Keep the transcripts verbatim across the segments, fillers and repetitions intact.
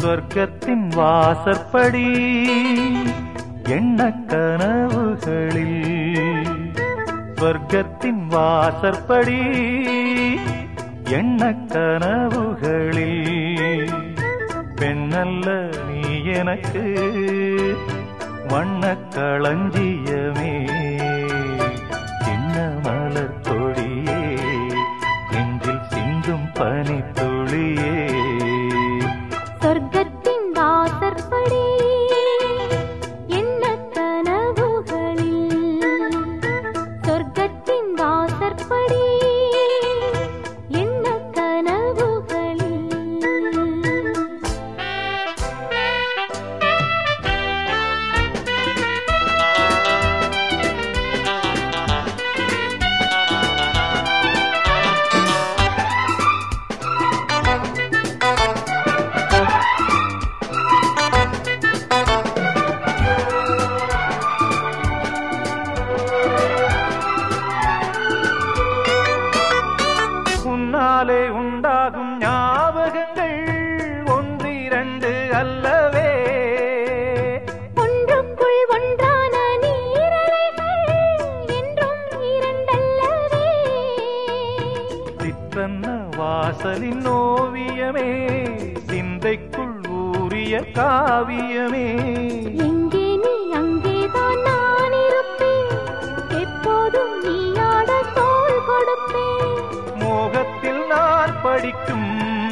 சொர்க்கத்தின் வாசற்படி எண்ண கனவுகளில், சொர்க்கத்தின் வாசற்படி எண்ண கனவுகளில், பெண்ணல்ல நீ எனக்கு வண்ணக் களஞ்சியமே, சின்ன மலர் கொடியே, நெஞ்சில் சிந்தும் பனித்துளியே. சொர்க்கத்தின் வாசற்படி எண்ண கனவுகளில், சொர்க்கத்தின் வாசற்படி எண்ண கனவுகளில். உன்னாலே உண்டாகும் ஞாபகங்கள் ஒன்றிரண்டு அல்லவே, ஒன்றுக்குள் ஒன்றான நீரலைகள் என்றும் இரண்டல்லவே. சிற்றன்ன வாசலின் ஓவியமே, சிந்தைக்குள் ஊறிய காவியமே. எங்கே நீ அங்கேதான் நான் இருப்பேன், எப்போதும் நீ ஆட தோள் கொடுப்பேன். மோகத்தில் நான் படிக்கும்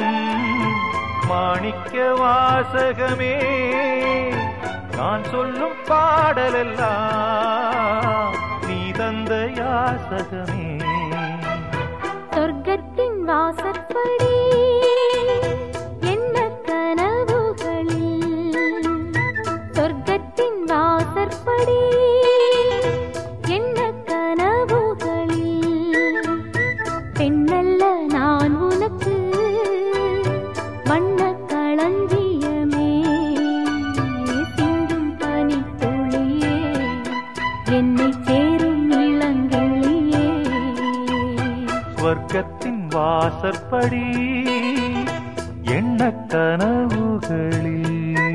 மாணிக்க வாசகமே, நான் சொல்லும் பாடலெல்லாம் நீ தந்த யாசகமே. சொர்க்கத்தின் வாசற்படி எண்ண கனவுகளில், சொர்க்கத்தின் வாசற்படி எண்ண கனவுகளில், பெண்ணல்ல நான் உனக்கு வண்ணக் களஞ்சியமே, சிந்தும் பனித்துளியே, என்னை சேரும் இளங்கிளியே. சொர்க்கத்தின் வாசற்படி எண்ண கனவுகளில்.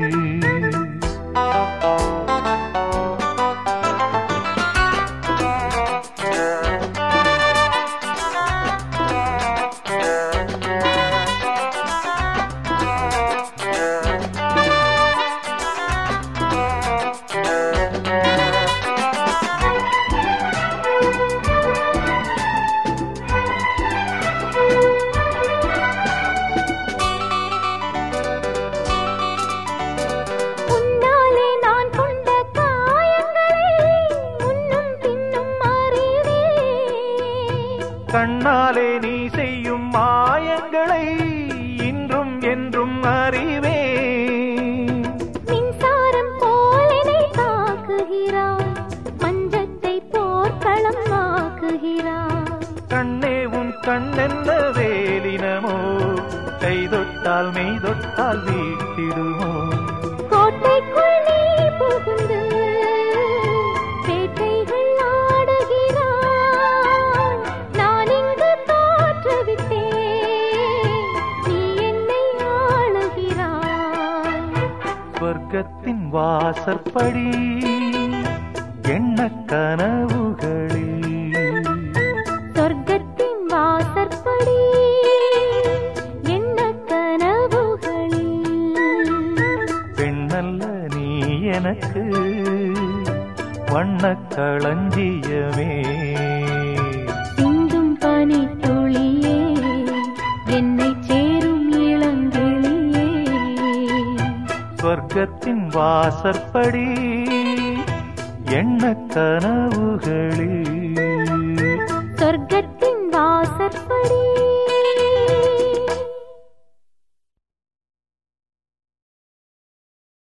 உன்னாலே நான் கொண்ட காயங்களை முன்னும் பின்னும் அறிவேன், கண்ணாலே நீ செய்யும் மாயங்களை இன்றும் என்றும் அறிவேன். மின்சாரம் போல் என்னை தாக்குகிறாய், மஞ்சத்தை போர்க்களம் ஆக்குகிறாய். கண்ணே உன் கண்ணென்ன வேலினமோ, கை தொட்டால் மெய் தொட்டால் வீட்டிடுமோ. கோட்டைக்குள் நீ புகுந்து வேட்டைகள் ஆடுகிறாய், நான் இங்கு தோற்றுவிட்டேன், நீ என்னை ஆளுகிறாய். சொர்க்கத்தின் வாசற்படி எண்ண கனவுகளில், சொர்க்கத்தின் வாசற்படி எண்ண கனவுகளில், பெண்ணல்ல நீ எனக்கு வண்ணக் களஞ்சியமே, சிந்தும் பனித்துளியே, என்னை சேரும் இளங்கிளியே. சொர்க்கத்தின் வாசற்படி எண்ண கனவுகளில். சொர்க்கத்தின் வாசற்படி